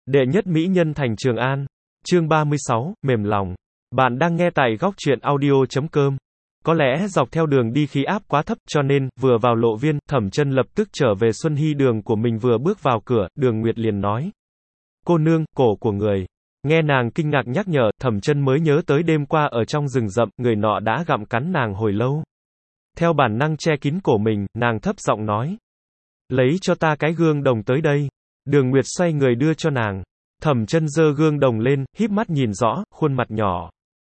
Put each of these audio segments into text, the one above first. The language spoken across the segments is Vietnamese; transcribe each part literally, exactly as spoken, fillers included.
Đệ nhất mỹ nhân thành Trường An. Chương ba mươi sáu, mềm lòng. Bạn đang nghe tại góc truyện audio chấm com. Có lẽ dọc theo đường đi khí áp quá thấp, cho nên, vừa vào lộ viên, Thẩm Chân lập tức trở về Xuân Hy đường của mình. Vừa bước vào cửa, Đường Nguyệt liền nói: "Cô nương, cổ của người." Nghe nàng kinh ngạc nhắc nhở, Thẩm Chân mới nhớ tới đêm qua ở trong rừng rậm, người nọ đã gặm cắn nàng hồi lâu. Theo bản năng che kín cổ mình, nàng thấp giọng nói: "Lấy cho ta cái gương đồng tới đây." Đường Nguyệt xoay người đưa cho nàng. Thẩm Chân giơ gương đồng lên, híp mắt nhìn rõ, khuôn mặt nhỏ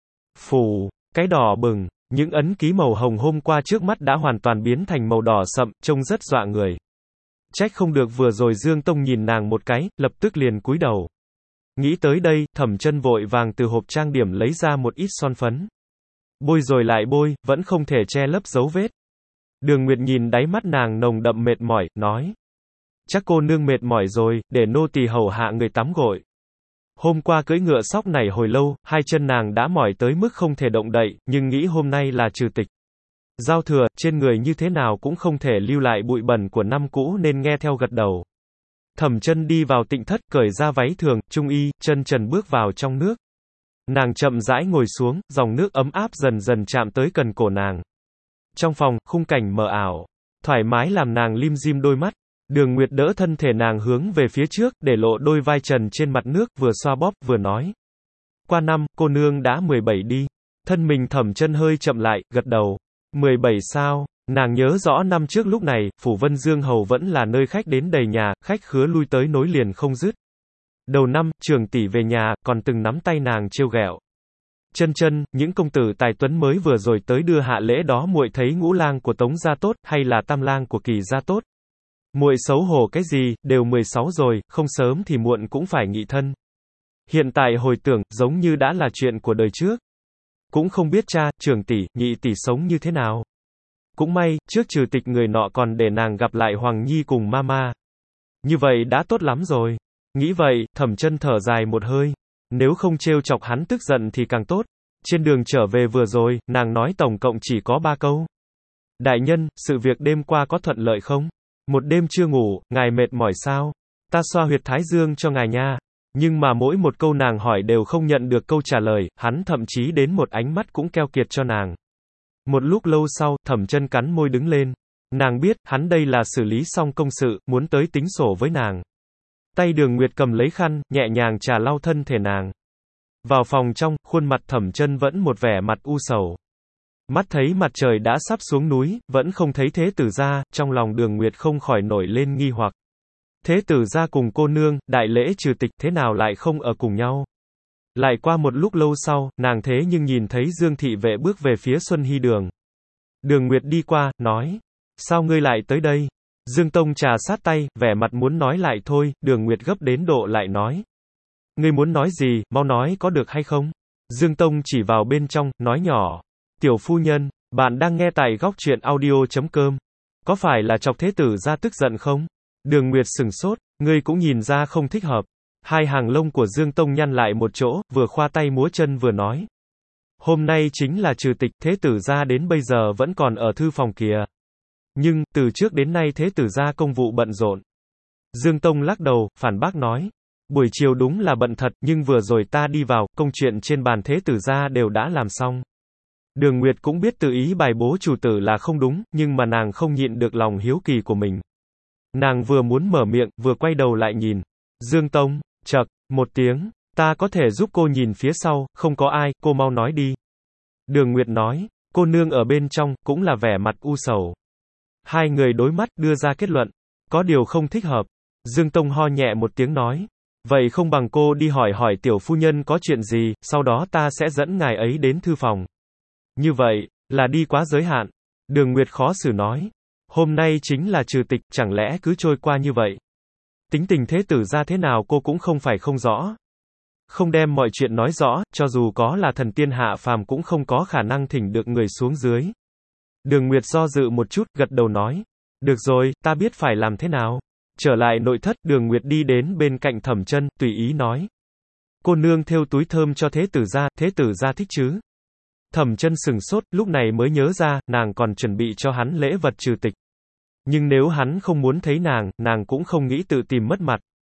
phù, cái đỏ bừng, những ấn ký màu hồng hôm qua trước mắt đã hoàn toàn biến thành màu đỏ sậm, trông rất dọa người. Trách không được vừa rồi Dương Tông nhìn nàng một cái, lập tức liền cúi đầu. Nghĩ tới đây, Thẩm Chân vội vàng từ hộp trang điểm lấy ra một ít son phấn. Bôi rồi lại bôi, vẫn không thể che lấp dấu vết. Đường Nguyệt nhìn đáy mắt nàng nồng đậm mệt mỏi, nói: "Chắc cô nương mệt mỏi rồi, để nô tỳ hầu hạ người tắm gội." Hôm qua cưỡi ngựa sóc này hồi lâu, hai chân nàng đã mỏi tới mức không thể động đậy, nhưng nghĩ hôm nay là trừ tịch giao thừa, trên người như thế nào cũng không thể lưu lại bụi bẩn của năm cũ nên nghe theo gật đầu. Thẩm Chân đi vào tịnh thất, cởi ra váy thường, trung y, chân trần bước vào trong nước. Nàng chậm rãi ngồi xuống, dòng nước ấm áp dần dần chạm tới cần cổ nàng. Trong phòng, khung cảnh mờ ảo, thoải mái làm nàng lim dim đôi mắt. Đường Nguyệt đỡ thân thể nàng hướng về phía trước, để lộ đôi vai trần trên mặt nước, vừa xoa bóp, vừa nói: "Qua năm, cô nương đã mười bảy đi." Thân mình Thẩm Chân hơi chậm lại, gật đầu. mười bảy sao? Nàng nhớ rõ năm trước lúc này, phủ Vân Dương Hầu vẫn là nơi khách đến đầy nhà, khách khứa lui tới nối liền không dứt. Đầu năm, Trường tỷ về nhà, còn từng nắm tay nàng trêu ghẹo: "Chân Chân, những công tử tài tuấn mới vừa rồi tới đưa hạ lễ đó, muội thấy ngũ lang của Tống gia tốt, hay là tam lang của Kỳ gia tốt? Muội xấu hổ cái gì, đều mười sáu rồi, không sớm thì muộn cũng phải nghị thân." Hiện tại hồi tưởng, giống như đã là chuyện của đời trước. Cũng không biết cha, Trường tỷ, nhị tỷ sống như thế nào. Cũng may, trước trừ tịch người nọ còn để nàng gặp lại Hoàng Nhi cùng Mama. Như vậy đã tốt lắm rồi. Nghĩ vậy, Thẩm Chân thở dài một hơi. Nếu không trêu chọc hắn tức giận thì càng tốt. Trên đường trở về vừa rồi, nàng nói tổng cộng chỉ có ba câu. "Đại nhân, sự việc đêm qua có thuận lợi không? Một đêm chưa ngủ, ngài mệt mỏi sao? Ta xoa huyệt thái dương cho ngài nha." Nhưng mà mỗi một câu nàng hỏi đều không nhận được câu trả lời, hắn thậm chí đến một ánh mắt cũng keo kiệt cho nàng. Một lúc lâu sau, Thẩm Chân cắn môi đứng lên. Nàng biết, hắn đây là xử lý xong công sự, muốn tới tính sổ với nàng. Tay Đường Nguyệt cầm lấy khăn, nhẹ nhàng trà lau thân thể nàng. Vào phòng trong, khuôn mặt Thẩm Chân vẫn một vẻ mặt u sầu. Mắt thấy mặt trời đã sắp xuống núi, vẫn không thấy Thế tử gia, trong lòng Đường Nguyệt không khỏi nổi lên nghi hoặc. Thế tử gia cùng cô nương, đại lễ trừ tịch, thế nào lại không ở cùng nhau? Lại qua một lúc lâu sau, nàng thế nhưng nhìn thấy Dương thị vệ bước về phía Xuân Hy đường. Đường Nguyệt đi qua, nói: "Sao ngươi lại tới đây?" Dương Tông trà sát tay, vẻ mặt muốn nói lại thôi, Đường Nguyệt gấp đến độ lại nói: "Ngươi muốn nói gì, mau nói có được hay không?" Dương Tông chỉ vào bên trong, nói nhỏ: "Tiểu phu nhân, bạn đang nghe tại góc truyện audio chấm com. Có phải là chọc thế tử gia tức giận không?" Đường Nguyệt sừng sốt, ngươi cũng nhìn ra không thích hợp. Hai hàng lông của Dương Tông nhăn lại một chỗ, vừa khoa tay múa chân vừa nói: "Hôm nay chính là trừ tịch, thế tử gia đến bây giờ vẫn còn ở thư phòng kìa. Nhưng, từ trước đến nay thế tử gia công vụ bận rộn." Dương Tông lắc đầu, phản bác nói: "Buổi chiều đúng là bận thật, nhưng vừa rồi ta đi vào, công chuyện trên bàn thế tử gia đều đã làm xong." Đường Nguyệt cũng biết tự ý bài bố chủ tử là không đúng, nhưng mà nàng không nhịn được lòng hiếu kỳ của mình. Nàng vừa muốn mở miệng, vừa quay đầu lại nhìn. Dương Tông, chậc, một tiếng, "Ta có thể giúp cô nhìn phía sau, không có ai, cô mau nói đi." Đường Nguyệt nói. Cô nương ở bên trong, cũng là vẻ mặt u sầu. Hai người đối mắt, đưa ra kết luận: có điều không thích hợp. Dương Tông ho nhẹ một tiếng nói: "Vậy không bằng cô đi hỏi hỏi tiểu phu nhân có chuyện gì, sau đó ta sẽ dẫn ngài ấy đến thư phòng." Như vậy, là đi quá giới hạn. Đường Nguyệt khó xử nói: "Hôm nay chính là trừ tịch, chẳng lẽ cứ trôi qua như vậy? Tính tình thế tử gia thế nào cô cũng không phải không rõ. Không đem mọi chuyện nói rõ, cho dù có là thần tiên hạ phàm cũng không có khả năng thỉnh được người xuống dưới." Đường Nguyệt do dự một chút, gật đầu nói: "Được rồi, ta biết phải làm thế nào." Trở lại nội thất, Đường Nguyệt đi đến bên cạnh Thẩm Chân, tùy ý nói: "Cô nương thêu túi thơm cho thế tử gia, thế tử gia thích chứ?" Thẩm Chân sừng sốt, lúc này mới nhớ ra, nàng còn chuẩn bị cho hắn lễ vật trừ tịch. Nhưng nếu hắn không muốn thấy nàng, nàng cũng không nghĩ tự tìm mất mặt.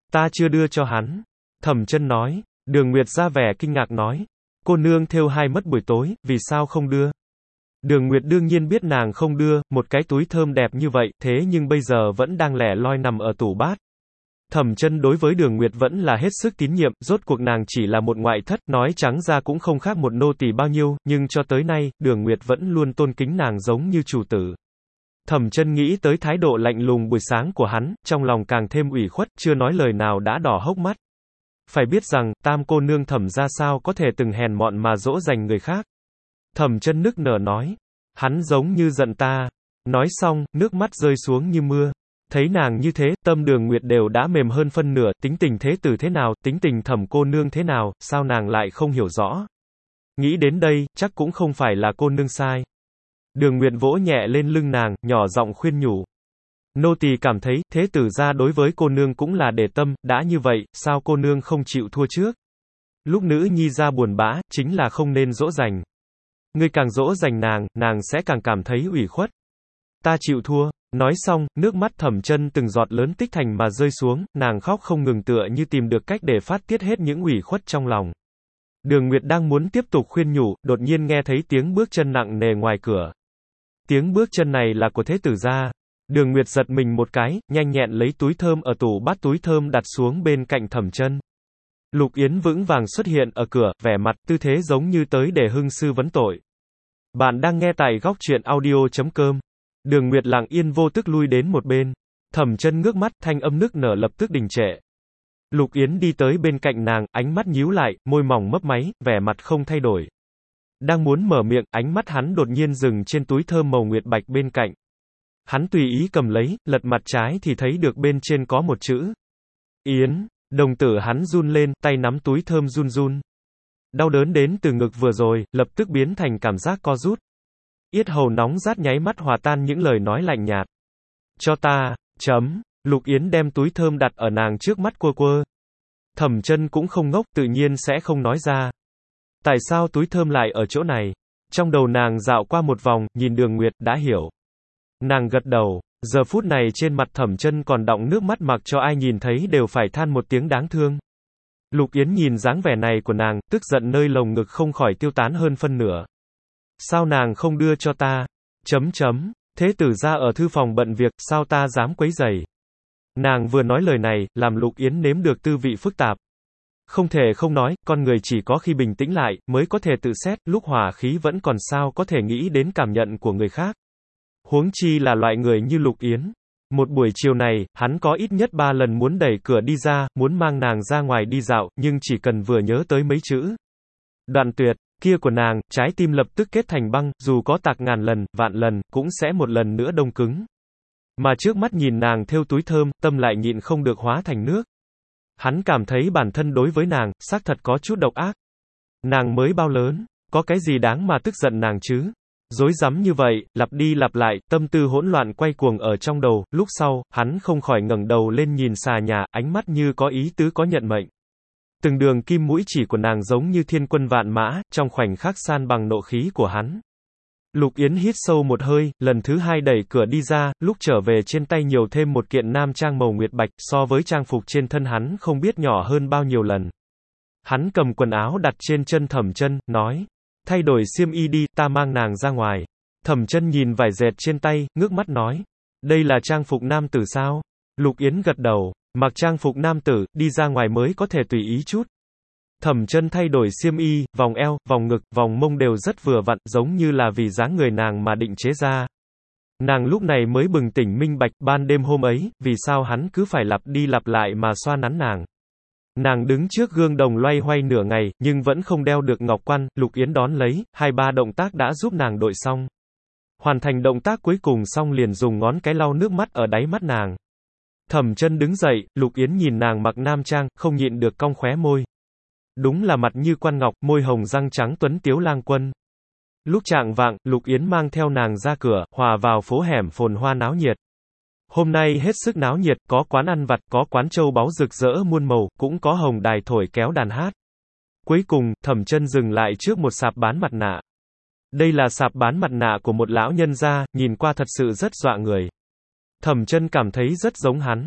Ta chưa đưa cho hắn. Thẩm Chân nói. Đường Nguyệt ra vẻ kinh ngạc nói. Cô nương thêu hai mất buổi tối, vì sao không đưa? Đường Nguyệt đương nhiên biết nàng không đưa, một cái túi thơm đẹp như vậy, thế nhưng bây giờ vẫn đang lẻ loi nằm ở tủ bát. Thẩm Chân đối với Đường Nguyệt vẫn là hết sức tín nhiệm, rốt cuộc nàng chỉ là một ngoại thất, nói trắng ra cũng không khác một nô tỳ bao nhiêu, nhưng cho tới nay, Đường Nguyệt vẫn luôn tôn kính nàng giống như chủ tử. Thẩm Chân nghĩ tới thái độ lạnh lùng buổi sáng của hắn, trong lòng càng thêm ủy khuất, chưa nói lời nào đã đỏ hốc mắt. Phải biết rằng, Tam cô nương Thẩm ra sao có thể từng hèn mọn mà dỗ dành người khác. Thẩm Chân nức nở nói, hắn giống như giận ta. Nói xong, nước mắt rơi xuống như mưa. Thấy nàng như thế, tâm Đường Nguyệt đều đã mềm hơn phân nửa, tính tình thế tử thế nào, tính tình Thẩm cô nương thế nào, sao nàng lại không hiểu rõ. Nghĩ đến đây, chắc cũng không phải là cô nương sai. Đường Nguyệt vỗ nhẹ lên lưng nàng, nhỏ giọng khuyên nhủ. Nô tỳ cảm thấy, thế tử gia đối với cô nương cũng là để tâm, đã như vậy, sao cô nương không chịu thua trước? Lúc nữ nhi ra buồn bã, chính là không nên dỗ dành. Ngươi càng dỗ dành nàng, nàng sẽ càng cảm thấy ủy khuất. Ta chịu thua. Nói xong, nước mắt Thẩm Chân từng giọt lớn tích thành mà rơi xuống, nàng khóc không ngừng tựa như tìm được cách để phát tiết hết những ủy khuất trong lòng. Đường Nguyệt đang muốn tiếp tục khuyên nhủ, đột nhiên nghe thấy tiếng bước chân nặng nề ngoài cửa. Tiếng bước chân này là của thế tử gia. Đường Nguyệt giật mình một cái, nhanh nhẹn lấy túi thơm ở tủ bát túi thơm đặt xuống bên cạnh Thẩm Chân. Lục Yến vững vàng xuất hiện ở cửa, vẻ mặt tư thế giống như tới để hưng sư vấn tội. Bạn đang nghe tại góc truyện audio chấm com. Đường Nguyệt lặng yên vô tức lui đến một bên. Thẩm Chân ngước mắt, thanh âm nức nở lập tức đình trệ. Lục Yến đi tới bên cạnh nàng, ánh mắt nhíu lại, môi mỏng mấp máy, vẻ mặt không thay đổi. Đang muốn mở miệng, ánh mắt hắn đột nhiên dừng trên túi thơm màu nguyệt bạch bên cạnh. Hắn tùy ý cầm lấy, lật mặt trái thì thấy được bên trên có một chữ. Yến, đồng tử hắn run lên, tay nắm túi thơm run run. Đau đớn đến từ ngực vừa rồi, lập tức biến thành cảm giác co rút. Yết hầu nóng rát nháy mắt hòa tan những lời nói lạnh nhạt. Cho ta, chấm, Lục Yến đem túi thơm đặt ở nàng trước mắt quơ quơ. Thẩm Chân cũng không ngốc, tự nhiên sẽ không nói ra. Tại sao túi thơm lại ở chỗ này? Trong đầu nàng dạo qua một vòng, nhìn Đường Nguyệt, đã hiểu. Nàng gật đầu, giờ phút này trên mặt Thẩm Chân còn đọng nước mắt mặc cho ai nhìn thấy đều phải than một tiếng đáng thương. Lục Yến nhìn dáng vẻ này của nàng, tức giận nơi lồng ngực không khỏi tiêu tán hơn phân nửa. Sao nàng không đưa cho ta? Chấm chấm, thế tử gia ở thư phòng bận việc, sao ta dám quấy rầy? Nàng vừa nói lời này, làm Lục Yến nếm được tư vị phức tạp. Không thể không nói, con người chỉ có khi bình tĩnh lại, mới có thể tự xét, lúc hỏa khí vẫn còn sao có thể nghĩ đến cảm nhận của người khác. Huống chi là loại người như Lục Yến. Một buổi chiều này, hắn có ít nhất ba lần muốn đẩy cửa đi ra, muốn mang nàng ra ngoài đi dạo, nhưng chỉ cần vừa nhớ tới mấy chữ đoạn tuyệt kia của nàng, trái tim lập tức kết thành băng, dù có tạc ngàn lần, vạn lần, cũng sẽ một lần nữa đông cứng. Mà trước mắt nhìn nàng thêu túi thơm, tâm lại nhịn không được hóa thành nước. Hắn cảm thấy bản thân đối với nàng, xác thật có chút độc ác. Nàng mới bao lớn, có cái gì đáng mà tức giận nàng chứ? Rối rắm như vậy, lặp đi lặp lại, tâm tư hỗn loạn quay cuồng ở trong đầu, lúc sau, hắn không khỏi ngẩng đầu lên nhìn xà nhà, ánh mắt như có ý tứ có nhận mệnh. Từng đường kim mũi chỉ của nàng giống như thiên quân vạn mã, trong khoảnh khắc san bằng nộ khí của hắn. Lục Yến hít sâu một hơi, lần thứ hai đẩy cửa đi ra, lúc trở về trên tay nhiều thêm một kiện nam trang màu nguyệt bạch, so với trang phục trên thân hắn không biết nhỏ hơn bao nhiêu lần. Hắn cầm quần áo đặt trên chân Thẩm Chân, nói, thay đổi xiêm y đi, ta mang nàng ra ngoài. Thẩm Chân nhìn vải dệt trên tay, ngước mắt nói, đây là trang phục nam tử sao? Lục Yến gật đầu, mặc trang phục nam tử, đi ra ngoài mới có thể tùy ý chút. Thẩm Chân thay đổi xiêm y, vòng eo, vòng ngực, vòng mông đều rất vừa vặn, giống như là vì dáng người nàng mà định chế ra. Nàng lúc này mới bừng tỉnh minh bạch, ban đêm hôm ấy, vì sao hắn cứ phải lặp đi lặp lại mà xoa nắn nàng. Nàng đứng trước gương đồng loay hoay nửa ngày, nhưng vẫn không đeo được ngọc quan, Lục Yến đón lấy, hai ba động tác đã giúp nàng đội xong. Hoàn thành động tác cuối cùng xong liền dùng ngón cái lau nước mắt ở đáy mắt nàng. Thẩm Chân đứng dậy, Lục Yến nhìn nàng mặc nam trang, không nhịn được cong khóe môi. Đúng là mặt như quan ngọc, môi hồng răng trắng tuấn tiếu lang quân. Lúc chạng vạng, Lục Yến mang theo nàng ra cửa, hòa vào phố hẻm phồn hoa náo nhiệt. Hôm nay hết sức náo nhiệt, có quán ăn vặt, có quán châu báu rực rỡ muôn màu, cũng có hồng đài thổi kéo đàn hát. Cuối cùng, Thẩm Chân dừng lại trước một sạp bán mặt nạ. Đây là sạp bán mặt nạ của một lão nhân gia, nhìn qua thật sự rất dọa người. Thẩm Chân cảm thấy rất giống hắn.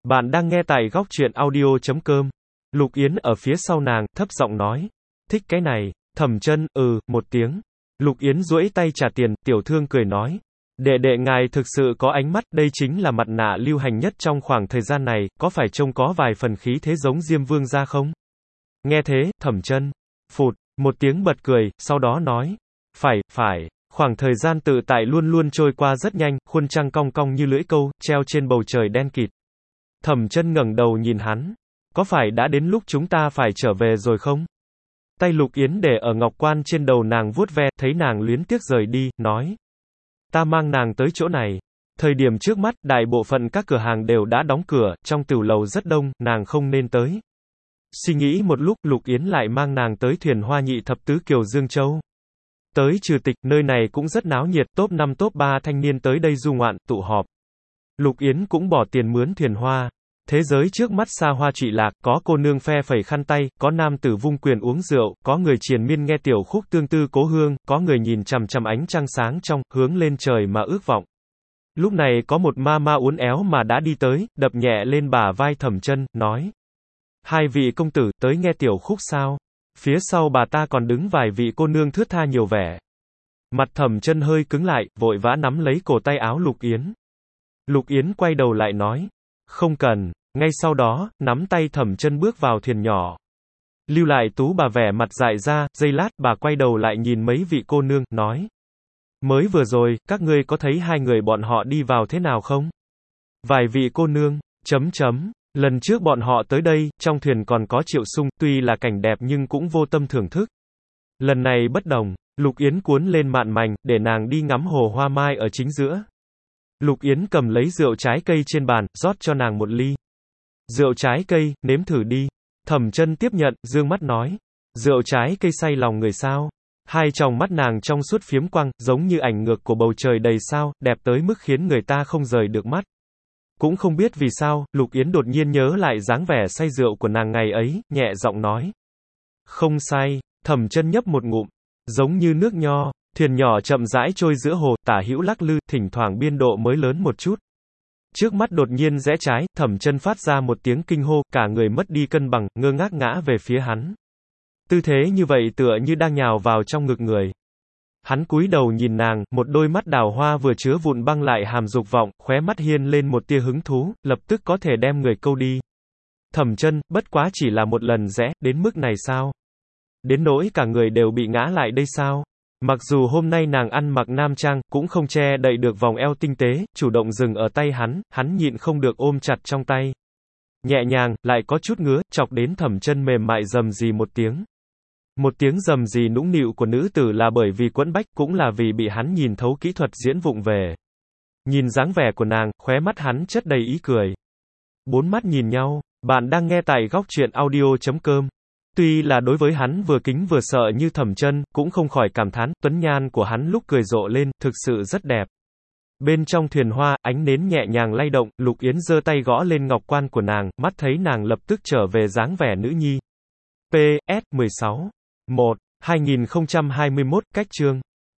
Bạn đang nghe tại góc truyện audio chấm com. Lục Yến ở phía sau nàng, thấp giọng nói. Thích cái này. Thẩm Chân, ừ, một tiếng. Lục Yến duỗi tay trả tiền, tiểu thương cười nói. Đệ đệ ngài thực sự có ánh mắt, đây chính là mặt nạ lưu hành nhất trong khoảng thời gian này, có phải trông có vài phần khí thế giống Diêm Vương gia không? Nghe thế, Thẩm Chân phụt, một tiếng bật cười, sau đó nói. Phải, phải. Khoảng thời gian tự tại luôn luôn trôi qua rất nhanh, khuôn trăng cong cong như lưỡi câu, treo trên bầu trời đen kịt. Thẩm Chân ngẩng đầu nhìn hắn. Có phải đã đến lúc chúng ta phải trở về rồi không? Tay Lục Yến để ở ngọc quan trên đầu nàng vuốt ve, thấy nàng luyến tiếc rời đi, nói. Ta mang nàng tới chỗ này. Thời điểm trước mắt, đại bộ phận các cửa hàng đều đã đóng cửa, trong tửu lầu rất đông, nàng không nên tới. Suy nghĩ một lúc, Lục Yến lại mang nàng tới thuyền hoa nhị thập tứ kiều Dương Châu. Tới trừ tịch, nơi này cũng rất náo nhiệt, top năm top ba thanh niên tới đây du ngoạn, tụ họp. Lục Yến cũng bỏ tiền mướn thuyền hoa. Thế giới trước mắt xa hoa trụy lạc, có cô nương phe phẩy khăn tay, có nam tử vung quyền uống rượu, có người triền miên nghe tiểu khúc tương tư cố hương, có người nhìn chằm chằm ánh trăng sáng trong, hướng lên trời mà ước vọng. Lúc này có một ma ma uốn éo mà đã đi tới, đập nhẹ lên bả vai Thẩm Chân, nói. Hai vị công tử, tới nghe tiểu khúc sao? Phía sau bà ta còn đứng vài vị cô nương thướt tha nhiều vẻ. Mặt Thẩm Chân hơi cứng lại, vội vã nắm lấy cổ tay áo Lục Yến. Lục Yến quay đầu lại nói. Không cần. Ngay sau đó, nắm tay Thẩm Chân bước vào thuyền nhỏ. Lưu lại Tú bà vẻ mặt dại ra, giây lát, bà quay đầu lại nhìn mấy vị cô nương, nói. Mới vừa rồi, các ngươi có thấy hai người bọn họ đi vào thế nào không? Vài vị cô nương, chấm chấm. Lần trước bọn họ tới đây, trong thuyền còn có Triệu Sung, tuy là cảnh đẹp nhưng cũng vô tâm thưởng thức. Lần này bất đồng, Lục Yến cuốn lên mạn mành, để nàng đi ngắm hồ hoa mai ở chính giữa. Lục Yến cầm lấy rượu trái cây trên bàn, rót cho nàng một ly. Rượu trái cây, nếm thử đi. Thẩm Chân tiếp nhận, dương mắt nói. Rượu trái cây say lòng người sao? Hai tròng mắt nàng trong suốt phiếm quang, giống như ảnh ngược của bầu trời đầy sao, đẹp tới mức khiến người ta không rời được mắt. Cũng không biết vì sao, Lục Yến đột nhiên nhớ lại dáng vẻ say rượu của nàng ngày ấy, nhẹ giọng nói. Không say. Thẩm Chân nhấp một ngụm. Giống như nước nho, thuyền nhỏ chậm rãi trôi giữa hồ, tả hữu lắc lư, thỉnh thoảng biên độ mới lớn một chút. Trước mắt đột nhiên rẽ trái, Thẩm Chân phát ra một tiếng kinh hô, cả người mất đi cân bằng, ngơ ngác ngã về phía hắn. Tư thế như vậy tựa như đang nhào vào trong ngực người. Hắn cúi đầu nhìn nàng, một đôi mắt đào hoa vừa chứa vụn băng lại hàm dục vọng, khóe mắt hiên lên một tia hứng thú, lập tức có thể đem người câu đi. Thẩm Chân, bất quá chỉ là một lần rẽ, đến mức này sao? Đến nỗi cả người đều bị ngã lại đây sao? Mặc dù hôm nay nàng ăn mặc nam trang, cũng không che đậy được vòng eo tinh tế, chủ động dừng ở tay hắn, hắn nhịn không được ôm chặt trong tay. Nhẹ nhàng, lại có chút ngứa, chọc đến Thẩm Chân mềm mại rầm rì một tiếng. Một tiếng rầm rì nũng nịu của nữ tử là bởi vì quẫn bách, cũng là vì bị hắn nhìn thấu kỹ thuật diễn vụng về. Nhìn dáng vẻ của nàng, khóe mắt hắn chất đầy ý cười. Bốn mắt nhìn nhau, bạn đang nghe tại góc truyện audio chấm com. Tuy là đối với hắn vừa kính vừa sợ như Thẩm Chân, cũng không khỏi cảm thán, tuấn nhan của hắn lúc cười rộ lên, thực sự rất đẹp. Bên trong thuyền hoa, ánh nến nhẹ nhàng lay động, Lục Yến giơ tay gõ lên ngọc quan của nàng, mắt thấy nàng lập tức trở về dáng vẻ nữ nhi. P S mười sáu. một. hai nghìn không trăm hai mươi mốt, cách chương.